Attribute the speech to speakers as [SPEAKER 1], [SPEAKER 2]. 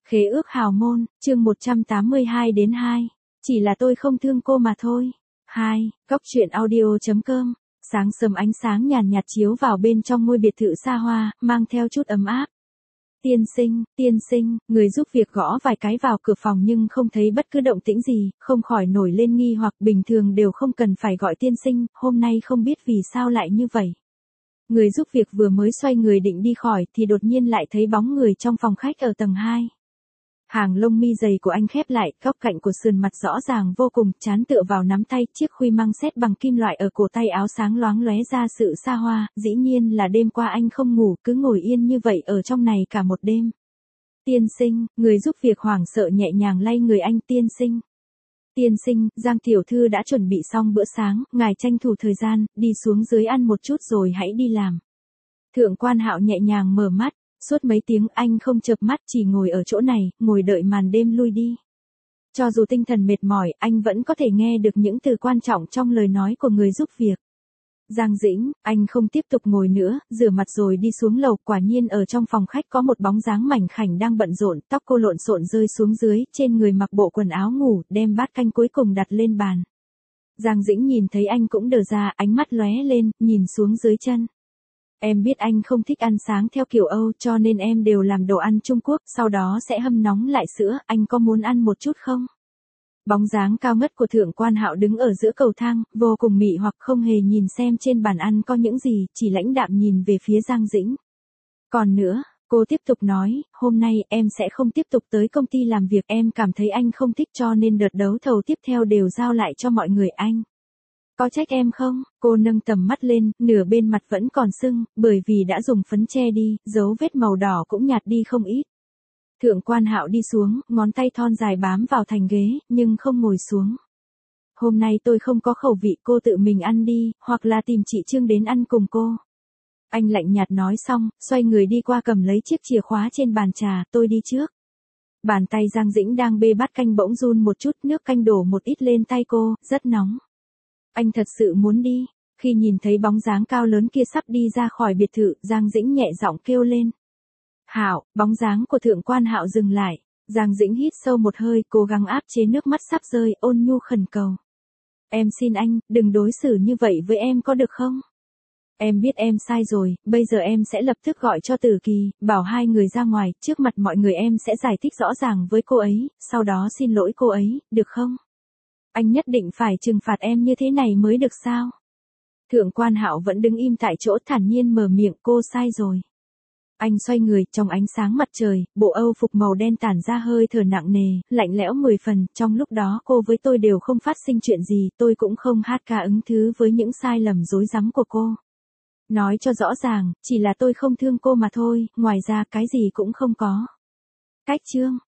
[SPEAKER 1] Khế ước hào môn, chương 182-2. Chỉ là tôi không thương cô mà thôi. 2. Góc truyện audio.com. Sáng sớm ánh sáng nhàn nhạt chiếu vào bên trong ngôi biệt thự xa hoa, mang theo chút ấm áp. Tiên sinh, người giúp việc gõ vài cái vào cửa phòng nhưng không thấy bất cứ động tĩnh gì, không khỏi nổi lên nghi hoặc bình thường đều không cần phải gọi tiên sinh, hôm nay không biết vì sao lại như vậy. Người giúp việc vừa mới xoay người định đi khỏi thì đột nhiên lại thấy bóng người trong phòng khách ở tầng 2. Hàng lông mi dày của anh khép lại, góc cạnh của sườn mặt rõ ràng vô cùng, trán tựa vào nắm tay, chiếc khuy măng xét bằng kim loại ở cổ tay áo sáng loáng lóe ra sự xa hoa, dĩ nhiên là đêm qua anh không ngủ, cứ ngồi yên như vậy ở trong này cả một đêm. Tiên sinh, người giúp việc hoảng sợ nhẹ nhàng lay người anh. Tiên sinh, Giang tiểu thư đã chuẩn bị xong bữa sáng, ngài tranh thủ thời gian, đi xuống dưới ăn một chút rồi hãy đi làm. Thượng quan Hạo nhẹ nhàng mở mắt. Suốt mấy tiếng anh không chợp mắt, chỉ ngồi ở chỗ này, ngồi đợi màn đêm lui đi. Cho dù tinh thần mệt mỏi, anh vẫn có thể nghe được những từ quan trọng trong lời nói của người giúp việc. Giang Dĩnh, anh không tiếp tục ngồi nữa, rửa mặt rồi đi xuống lầu, quả nhiên ở trong phòng khách có một bóng dáng mảnh khảnh đang bận rộn, tóc cô lộn xộn rơi xuống dưới, trên người mặc bộ quần áo ngủ, đem bát canh cuối cùng đặt lên bàn. Giang Dĩnh nhìn thấy anh cũng đờ ra, ánh mắt lóe lên, nhìn xuống dưới chân. Em biết anh không thích ăn sáng theo kiểu Âu cho nên em đều làm đồ ăn Trung Quốc, sau đó sẽ hâm nóng lại sữa, anh có muốn ăn một chút không? Bóng dáng cao ngất của Thượng quan Hạo đứng ở giữa cầu thang, vô cùng mị hoặc không hề nhìn xem trên bàn ăn có những gì, chỉ lãnh đạm nhìn về phía Giang Dĩnh. Còn nữa, cô tiếp tục nói, hôm nay em sẽ không tiếp tục tới công ty làm việc, em cảm thấy anh không thích cho nên đợt đấu thầu tiếp theo đều giao lại cho mọi người anh. Có trách em không? Cô nâng tầm mắt lên, nửa bên mặt vẫn còn sưng, bởi vì đã dùng phấn che đi, dấu vết màu đỏ cũng nhạt đi không ít. Thượng quan Hạo đi xuống, ngón tay thon dài bám vào thành ghế, nhưng không ngồi xuống. Hôm nay tôi không có khẩu vị, cô tự mình ăn đi, hoặc là tìm chị Trương đến ăn cùng cô. Anh lạnh nhạt nói xong, xoay người đi qua cầm lấy chiếc chìa khóa trên bàn trà, tôi đi trước. Bàn tay Giang Dĩnh đang bê bát canh bỗng run một chút, nước canh đổ một ít lên tay cô, rất nóng. Anh thật sự muốn đi. Khi nhìn thấy bóng dáng cao lớn kia sắp đi ra khỏi biệt thự, Giang Dĩnh nhẹ giọng kêu lên. Hạo, bóng dáng của Thượng quan Hạo dừng lại. Giang Dĩnh hít sâu một hơi, cố gắng áp chế nước mắt sắp rơi, ôn nhu khẩn cầu. Em xin anh, đừng đối xử như vậy với em có được không? Em biết em sai rồi, bây giờ em sẽ lập tức gọi cho Tử Kỳ, bảo hai người ra ngoài, trước mặt mọi người em sẽ giải thích rõ ràng với cô ấy, sau đó xin lỗi cô ấy, được không? Anh nhất định phải trừng phạt em như thế này mới được sao? Thượng quan Hạo vẫn đứng im tại chỗ thản nhiên mở miệng, cô sai rồi. Anh xoay người, trong ánh sáng mặt trời, bộ Âu phục màu đen tản ra hơi thở nặng nề, lạnh lẽo 10 phần, trong lúc đó cô với tôi đều không phát sinh chuyện gì, tôi cũng không hát ca ứng thứ với những sai lầm rối rắm của cô. Nói cho rõ ràng, chỉ là tôi không thương cô mà thôi, ngoài ra cái gì cũng không có. Cách Trương,